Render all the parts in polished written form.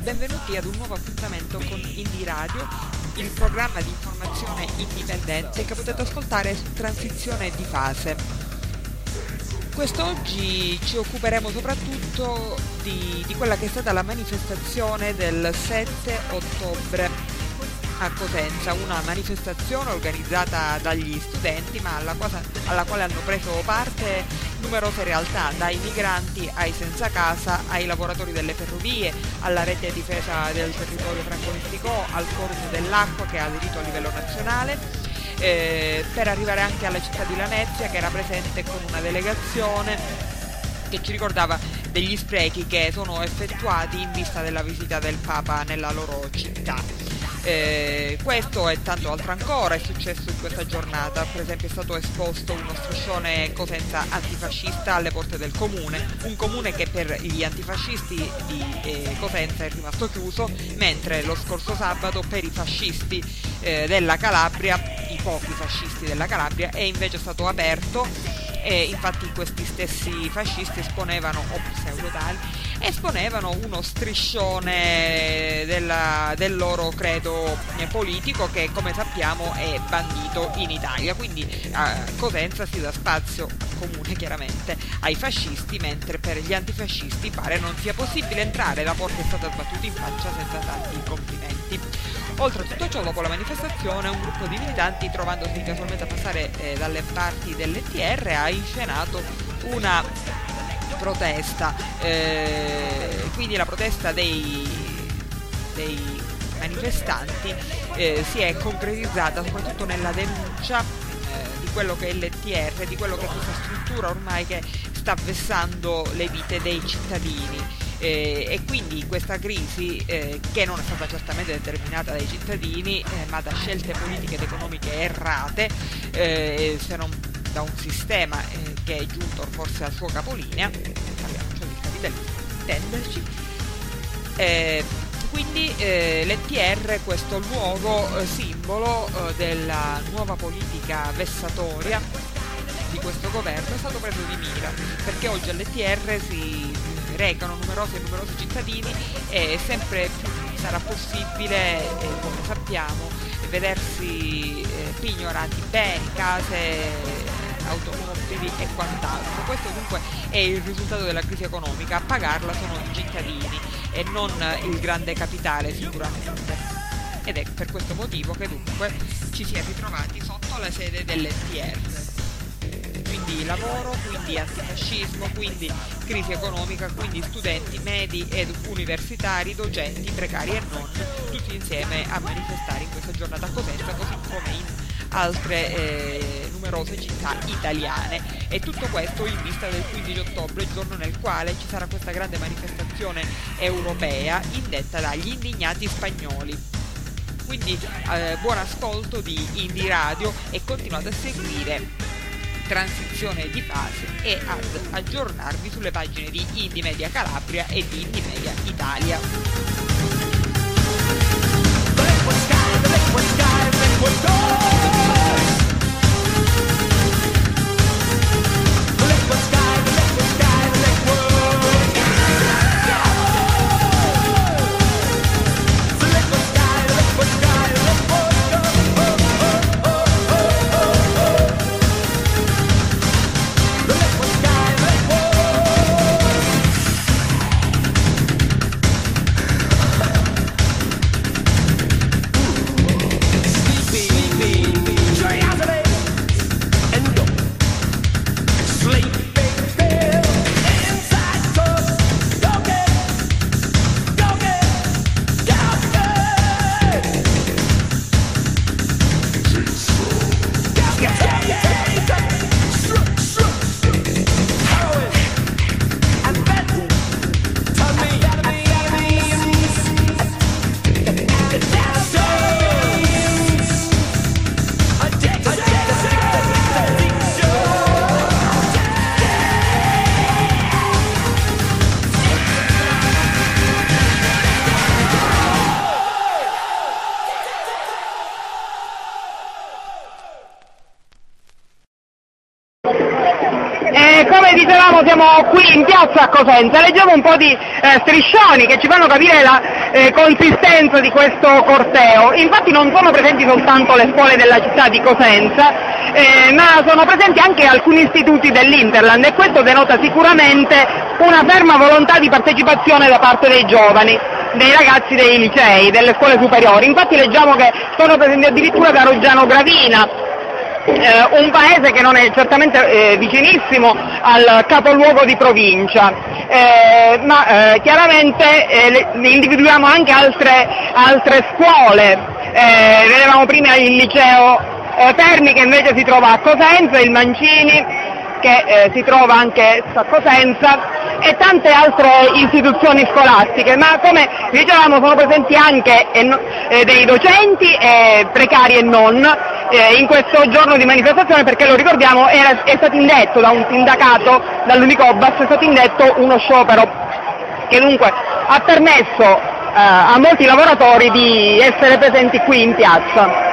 benvenuti ad un nuovo appuntamento con Indie Radio, il programma di informazione indipendente che potete ascoltare su Transizione di Fase. Quest'oggi ci occuperemo soprattutto di quella che è stata la manifestazione del 7 ottobre a Cosenza, una manifestazione organizzata dagli studenti ma alla quale hanno preso parte numerose realtà, dai migranti ai senza casa, ai lavoratori delle ferrovie, alla rete difesa del territorio franconistico, al forum dell'acqua che ha aderito a livello nazionale, per arrivare anche alla città di Lamezia che era presente con una delegazione che ci ricordava degli sprechi che sono effettuati in vista della visita del Papa nella loro città. Questo e tanto altro ancora è successo in questa giornata. Per esempio è stato esposto uno striscione Cosenza antifascista alle porte del comune, un comune che per gli antifascisti di Cosenza è rimasto chiuso, mentre lo scorso sabato per i fascisti della Calabria, i pochi fascisti della Calabria, è invece stato aperto. E infatti questi stessi fascisti esponevano, o pseudotali, esponevano uno striscione del loro credo politico che, come sappiamo, è bandito in Italia. Quindi a Cosenza si dà spazio comune chiaramente ai fascisti, mentre per gli antifascisti pare non sia possibile entrare, la porta è stata sbattuta in faccia senza tanti complimenti. Oltre a tutto ciò, dopo la manifestazione, un gruppo di militanti, trovandosi casualmente a passare dalle parti dell'ETR, ha inscenato una protesta, quindi la protesta dei manifestanti si è concretizzata soprattutto nella denuncia di quello che è l'ETR, di quello che è questa struttura ormai che sta vessando le vite dei cittadini. E quindi questa crisi che non è stata certamente determinata dai cittadini ma da scelte politiche ed economiche errate, se non da un sistema che è giunto forse al suo capolinea, parliamoci del capitalismo, intenderci. Quindi l'ETR, questo luogo simbolo della nuova politica vessatoria di questo governo, è stato preso di mira, perché oggi all'ETR si recano numerosi cittadini e sempre più sarà possibile, come sappiamo, vedersi pignorati beni, case, automobili e quant'altro. Questo dunque è il risultato della crisi economica, a pagarla sono i cittadini e non il grande capitale sicuramente. Ed è per questo motivo che dunque ci si è ritrovati sotto la sede dell'ETR. Quindi lavoro, quindi antifascismo, quindi crisi economica, quindi studenti medi ed universitari, docenti, precari e non, tutti insieme a manifestare in questa giornata a Cosenza, così come in altre numerose città italiane. E tutto questo in vista del 15 ottobre, il giorno nel quale ci sarà questa grande manifestazione europea indetta dagli indignati spagnoli. Quindi buon ascolto di Indie Radio e continuate a seguire Transizione di Fase e ad aggiornarvi sulle pagine di Indie Media Calabria e di Indie Media Italia. Sleepy siamo qui in piazza a Cosenza, leggiamo un po' di striscioni che ci fanno capire la consistenza di questo corteo. Infatti non sono presenti soltanto le scuole della città di Cosenza, ma sono presenti anche alcuni istituti dell'Interland, e questo denota sicuramente una ferma volontà di partecipazione da parte dei giovani, dei ragazzi dei licei, delle scuole superiori. Infatti leggiamo che sono presenti addirittura da Roggiano Gravina, un paese che non è certamente vicinissimo al capoluogo di provincia, ma chiaramente individuiamo anche altre scuole. Vedevamo prima il liceo Terni, che invece si trova a Cosenza, il Mancini, che si trova anche a Cosenza, e tante altre istituzioni scolastiche, ma come dicevamo sono presenti anche dei docenti, precari e non, in questo giorno di manifestazione, perché lo ricordiamo è stato indetto da un sindacato, dall'Unicobas, è stato indetto uno sciopero che dunque ha permesso a molti lavoratori di essere presenti qui in piazza.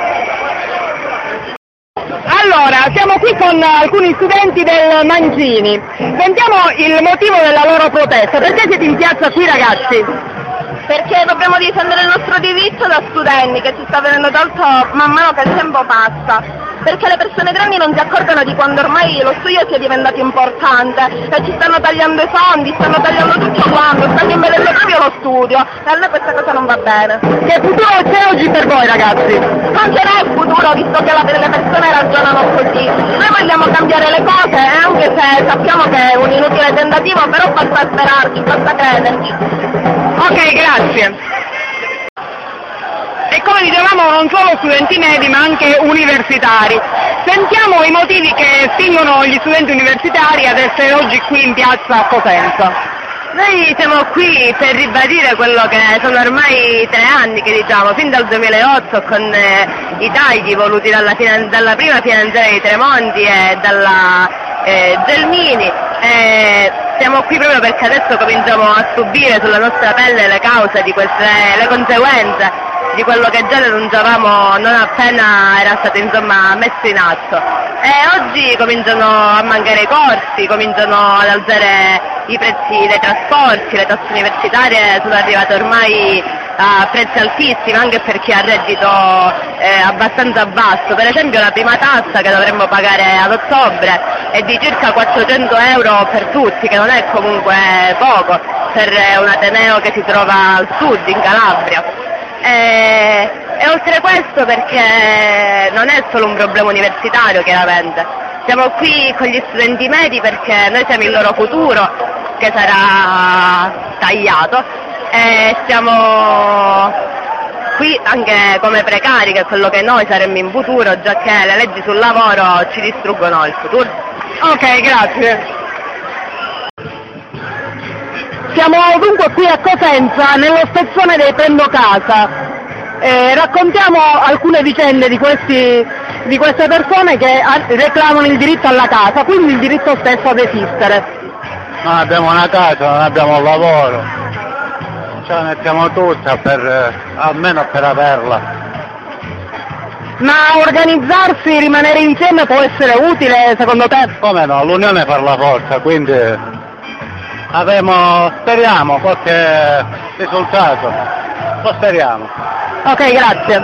Allora, siamo qui con alcuni studenti del Mancini. Sentiamo il motivo della loro protesta. Perché siete in piazza qui, ragazzi? Perché dobbiamo difendere il nostro diritto da studenti, che ci sta venendo tolto man mano che il tempo passa. Perché le persone grandi non si accorgono di quando ormai lo studio sia diventato importante, che ci stanno tagliando i fondi, stanno tagliando tutto quanto, stanno impedendo proprio lo studio, e a noi questa cosa non va bene. Che futuro c'è oggi per voi, ragazzi? Non ce n'è il futuro, visto che le persone ragionano così. Noi vogliamo cambiare le cose, anche se sappiamo che è un inutile tentativo, però basta sperarci, basta crederci. Ok, grazie. E come dicevamo, non solo studenti medi ma anche universitari. Sentiamo i motivi che spingono gli studenti universitari ad essere oggi qui in piazza a Cosenza. Noi siamo qui per ribadire quello che sono ormai 3 anni che diciamo, fin dal 2008 con i tagli voluti dalla prima finanziaria di Tremonti e dalla Gelmini. Siamo qui proprio perché adesso cominciamo a subire sulla nostra pelle le cause di le conseguenze di quello che già denunciavamo non appena era stato messo in atto. E oggi cominciano a mancare i corsi, cominciano ad alzare i prezzi dei trasporti, le tasse universitarie sono arrivate ormai a prezzi altissimi anche per chi ha reddito abbastanza basso. Per esempio la prima tassa che dovremmo pagare ad ottobre è di circa 400 euro per tutti, che non è comunque poco per un ateneo che si trova al sud, in Calabria. E oltre questo, perché non è solo un problema universitario chiaramente, siamo qui con gli studenti medi perché noi siamo il loro futuro che sarà tagliato, e siamo qui anche come precari, che è quello che noi saremmo in futuro, già che le leggi sul lavoro ci distruggono il futuro. Ok, grazie. Siamo dunque qui a Cosenza, nello spezzone dei Prendo Casa. Raccontiamo alcune vicende di queste persone che reclamano il diritto alla casa, quindi il diritto stesso ad esistere. Non abbiamo una casa, non abbiamo un lavoro, ce la mettiamo tutta almeno per averla. Ma organizzarsi, rimanere insieme può essere utile secondo te? Come no, l'unione fa la forza, quindi speriamo qualche risultato, lo speriamo. Ok, grazie.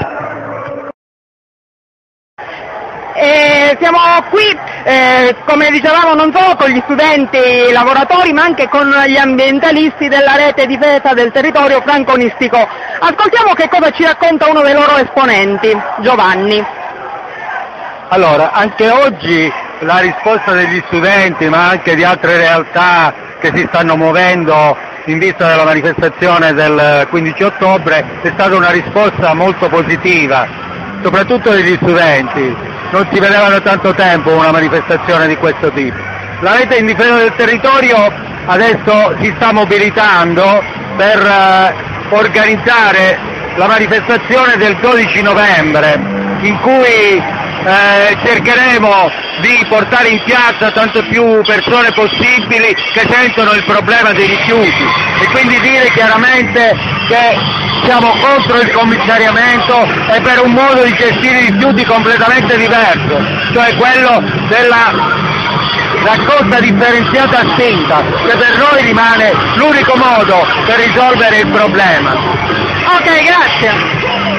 Siamo qui, come dicevamo, non solo con gli studenti lavoratori ma anche con gli ambientalisti della rete difesa del territorio franconistico. Ascoltiamo che cosa ci racconta uno dei loro esponenti, Giovanni. Allora, anche oggi la risposta degli studenti ma anche di altre realtà che si stanno muovendo in vista della manifestazione del 15 ottobre è stata una risposta molto positiva, soprattutto degli studenti. Non si vedeva da tanto tempo una manifestazione di questo tipo. La rete in difesa del territorio adesso si sta mobilitando per organizzare la manifestazione del 12 novembre, in cui cercheremo di portare in piazza tante più persone possibili che sentono il problema dei rifiuti, e quindi dire chiaramente che siamo contro il commissariamento e per un modo di gestire i rifiuti completamente diverso, cioè quello della raccolta differenziata attenta, che per noi rimane l'unico modo per risolvere il problema. Ok, grazie.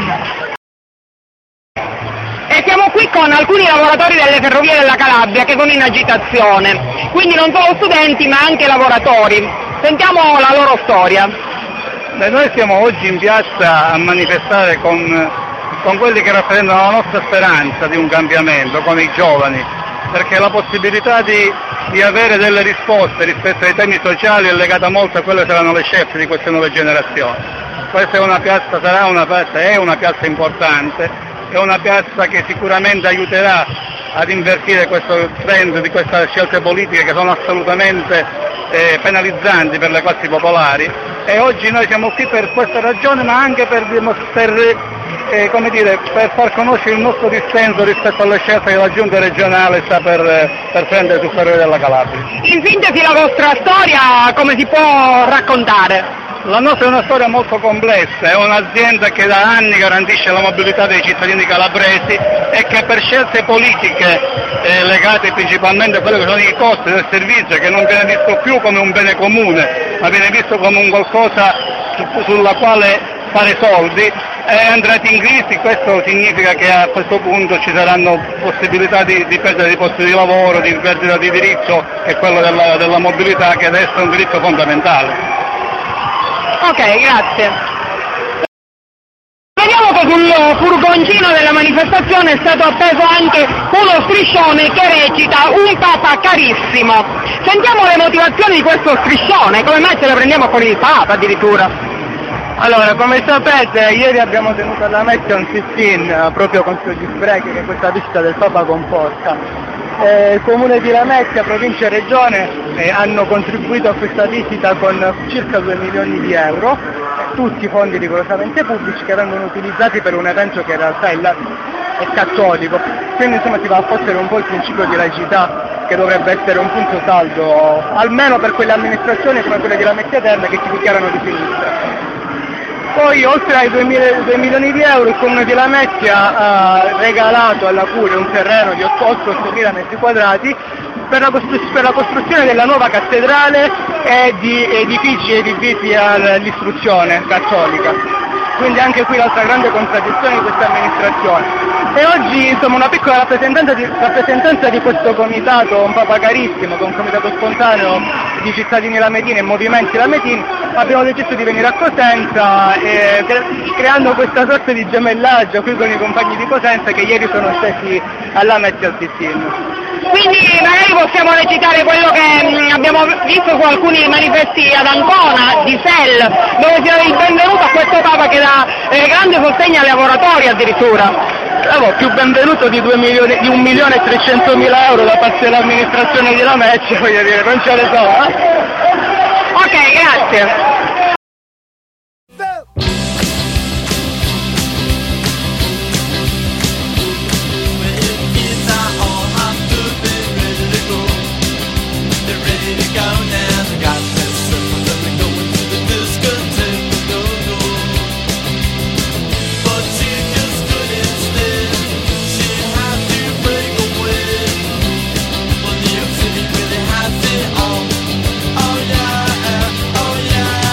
E siamo qui con alcuni lavoratori delle ferrovie della Calabria che sono in agitazione, quindi non solo studenti ma anche lavoratori. Sentiamo la loro storia. Noi siamo oggi in piazza a manifestare con quelli che rappresentano la nostra speranza di un cambiamento, con i giovani, perché la possibilità di avere delle risposte rispetto ai temi sociali è legata molto a quelle che saranno le scelte di queste nuove generazioni. Questa è una piazza importante, è una piazza che sicuramente aiuterà ad invertire questo trend di queste scelte politiche che sono assolutamente penalizzanti per le classi popolari, e oggi noi siamo qui per questa ragione, ma anche per far conoscere il nostro dissenso rispetto alle scelte che la Giunta regionale sta per prendere sul Ferrovie della Calabria. In sintesi la vostra storia come si può raccontare? La nostra è una storia molto complessa, è un'azienda che da anni garantisce la mobilità dei cittadini calabresi e che per scelte politiche legate principalmente a quello che sono i costi del servizio, che non viene visto più come un bene comune, ma viene visto come un qualcosa sulla quale fare soldi, è entrato in crisi. Questo significa che a questo punto ci saranno possibilità di perdita di posti di lavoro, di perdita di diritto, e quello della mobilità, che adesso è un diritto fondamentale. Ok, grazie. Vediamo che sul furgoncino della manifestazione è stato appeso anche uno striscione che recita "Un Papa carissimo". Sentiamo le motivazioni di questo striscione, come mai ce la prendiamo con il Papa addirittura? Allora, come sapete, ieri abbiamo tenuto alla Lamezia un sit-in proprio contro gli sprechi che questa visita del Papa comporta. Il Comune di Lamezia, provincia e Regione hanno contribuito a questa visita con circa 2 milioni di euro, tutti fondi rigorosamente pubblici che vengono utilizzati per un evento che in realtà è cattolico. Quindi insomma si va a fottere un po' il principio di laicità, che dovrebbe essere un punto saldo, almeno per quelle amministrazioni come quelle di Lamezia Terme che si dichiarano di sinistra. Poi, oltre ai 2 milioni di euro, il Comune di Lamezia ha regalato alla Curia un terreno di 8.000 metri quadrati per la costruzione della nuova cattedrale e di edifici adibiti all'istruzione cattolica. Quindi anche qui l'altra grande contraddizione di questa amministrazione. E oggi insomma una piccola rappresentanza di questo comitato, un Papa carissimo, che è un comitato spontaneo di cittadini lametini e movimenti lametini, abbiamo deciso di venire a Cosenza creando questa sorta di gemellaggio qui con i compagni di Cosenza che ieri sono scesi a Lamezia al sit-in. Quindi magari possiamo recitare quello che abbiamo visto su alcuni manifesti ad Ancona, di Sel, dove si dà il benvenuto a questo Papa che dà grande sostegno ai lavoratori addirittura. Più benvenuto di 1.300.000 euro da parte dell'amministrazione di Lamezia, voglio dire, non ce ne sono. Ok, grazie. Oh yeah.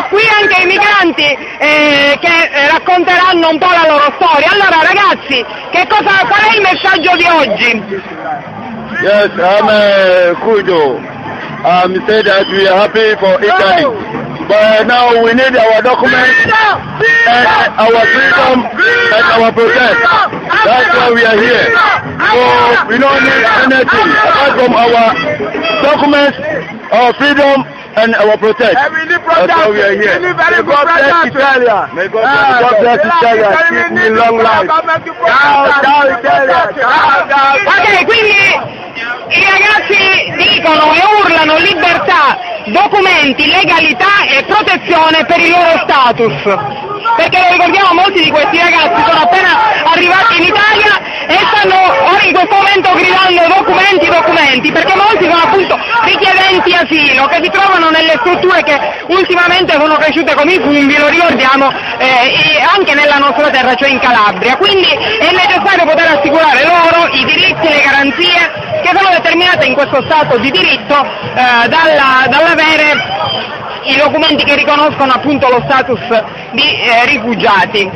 qui anche i migranti che racconteranno un po' la loro storia. Allora ragazzi, qual è il messaggio di oggi? Yes, I'm Kujo. Say that we are happy for Italy, but now we need our documents and our freedom and our protest. That's why we are here. So we don't need anything apart from our documents, our freedom and our protest. That's why we are here. May God bless Italia. May God bless Italia. Keep me long life. Ciao Italia. Ok, quindi i ragazzi dicono e urlano libertà, documenti, legalità e protezione per il loro status. Perché lo ricordiamo, molti di questi ragazzi sono appena arrivati in Italia e stanno ora in questo momento gridando documenti, perché molti sono appunto richiedenti asilo che si trovano nelle strutture che ultimamente sono cresciute come i funghi, lo ricordiamo, anche nella nostra terra, cioè in Calabria. Quindi è necessario poter assicurare loro i diritti e le garanzie che sono determinate in questo Stato di diritto dall'avere i documenti che riconoscono appunto lo status di rifugiati.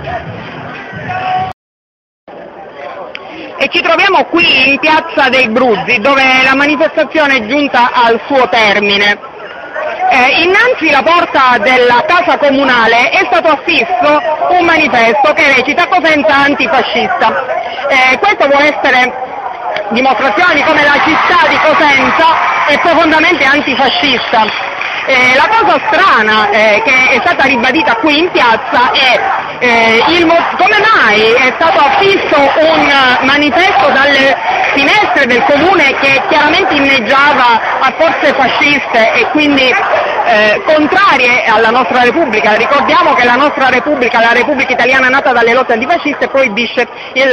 E ci troviamo qui in Piazza dei Bruzzi, dove la manifestazione è giunta al suo termine. Innanzi la porta della casa comunale è stato affisso un manifesto che recita Cosenza antifascista. Questo vuole essere dimostrazione di come la città di Cosenza è profondamente antifascista. La cosa strana che è stata ribadita qui in piazza è come mai è stato affisso un manifesto dalle finestre del comune che chiaramente inneggiava a forze fasciste e quindi contrarie alla nostra Repubblica. Ricordiamo che la nostra Repubblica, la Repubblica Italiana nata dalle lotte antifasciste, proibisce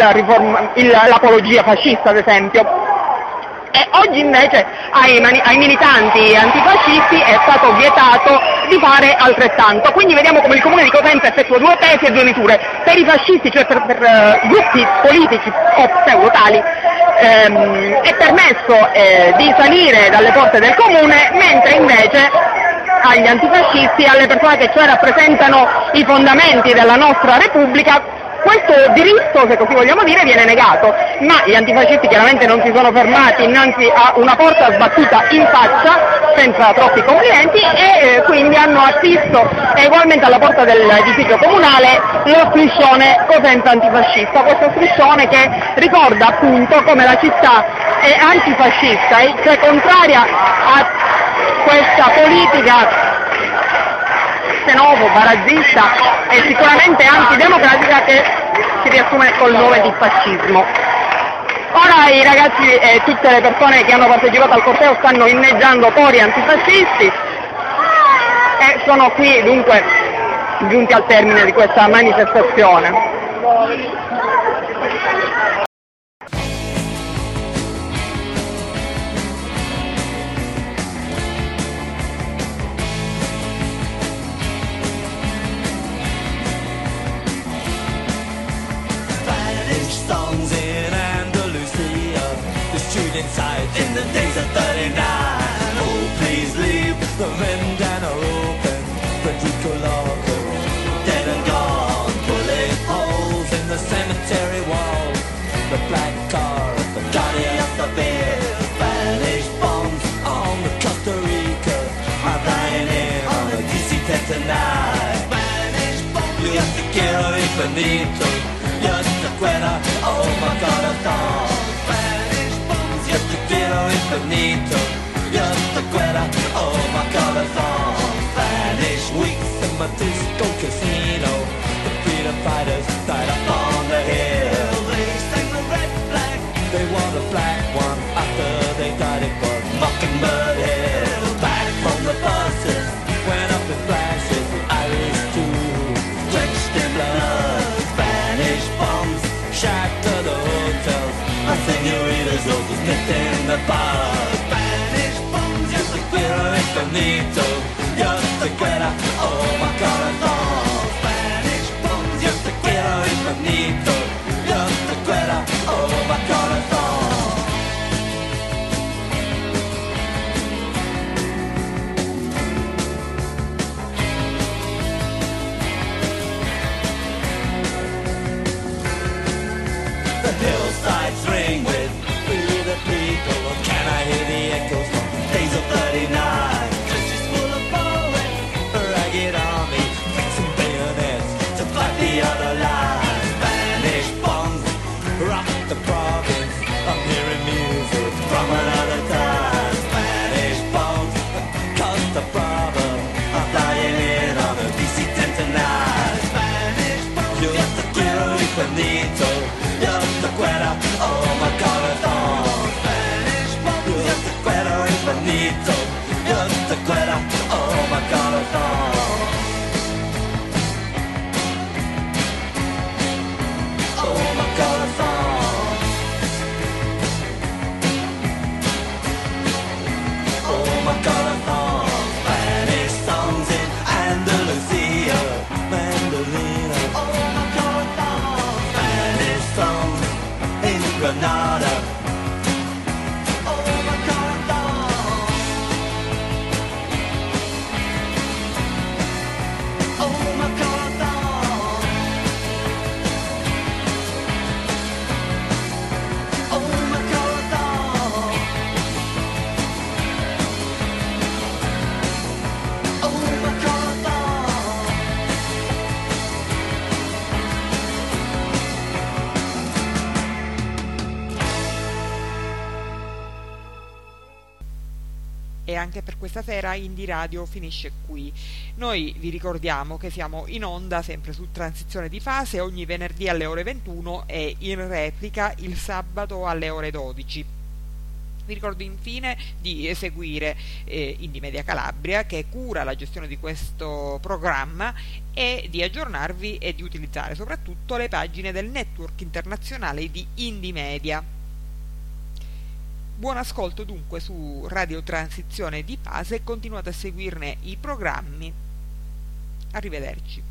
l'apologia fascista, ad esempio. E oggi invece ai militanti antifascisti è stato vietato di fare altrettanto. Quindi vediamo come il comune di Cosenza effettua due pesi e due misure. Per i fascisti, cioè per gruppi politici o pseudotali, è permesso di salire dalle porte del comune, mentre invece agli antifascisti, alle persone che cioè rappresentano i fondamenti della nostra Repubblica, questo diritto, se così vogliamo dire, viene negato, ma gli antifascisti chiaramente non si sono fermati innanzi a una porta sbattuta in faccia, senza troppi complimenti, e quindi hanno affisso ugualmente alla porta dell'edificio comunale lo striscione Cosenza antifascista, questo striscione che ricorda appunto come la città è antifascista, cioè contraria a questa politica xenofoba, razzista e sicuramente antidemocratica che si riassume col nome di fascismo. Ora i ragazzi e tutte le persone che hanno partecipato al corteo stanno inneggiando cori antifascisti e sono qui dunque giunti al termine di questa manifestazione. In the days of 39, oh please leave, the men are open, Frederico Lager, dead and gone, bullet holes in the cemetery wall, the black car, the guardian of the beer, Spanish bombs on the Costa Rica, are dying in on the DC-10 tonight, Spanish bombs, yo te quiero infinito, yo te quiero, oh my God, a song. Yo te quiero infinito, yo te quiero, oh my corazón. Spanish weeks in my disco casino, the freedom fighters died up on the hill. They sang the red flag, they wore the black one after they died it was Mockingbird Hill. Back from the buses, went up in flashes, Irish too, drenched in blood. Spanish bombs shattered the hotels, my senoritas all just in the bar. Spanish bombs, yo te quiero infinito, yo te quiero, oh my corazón. Spanish bombs, yo te quiero infinito, yo te quiero, oh my corazón. finito, just a quitter, oh my god, I thought. Oh my god, I thought. Oh my god, I thought. Spanish songs in Andalusia, Mandolina. Oh my god, I thought. Spanish songs in Granada. Oh my god, I thought. Oh my god, I thought. Oh my god, I thought. Oh my god, I thought. E anche per questa sera Indie Radio finisce qui. Noi vi ricordiamo che siamo in onda sempre su Transizione di Fase ogni venerdì alle ore 21 e in replica il sabato alle ore 12. Vi ricordo infine di seguire Indie Media Calabria, che cura la gestione di questo programma, e di aggiornarvi e di utilizzare soprattutto le pagine del network internazionale di Indie Media. Buon ascolto dunque su Radio Transizione di Fase e continuate a seguirne i programmi. Arrivederci.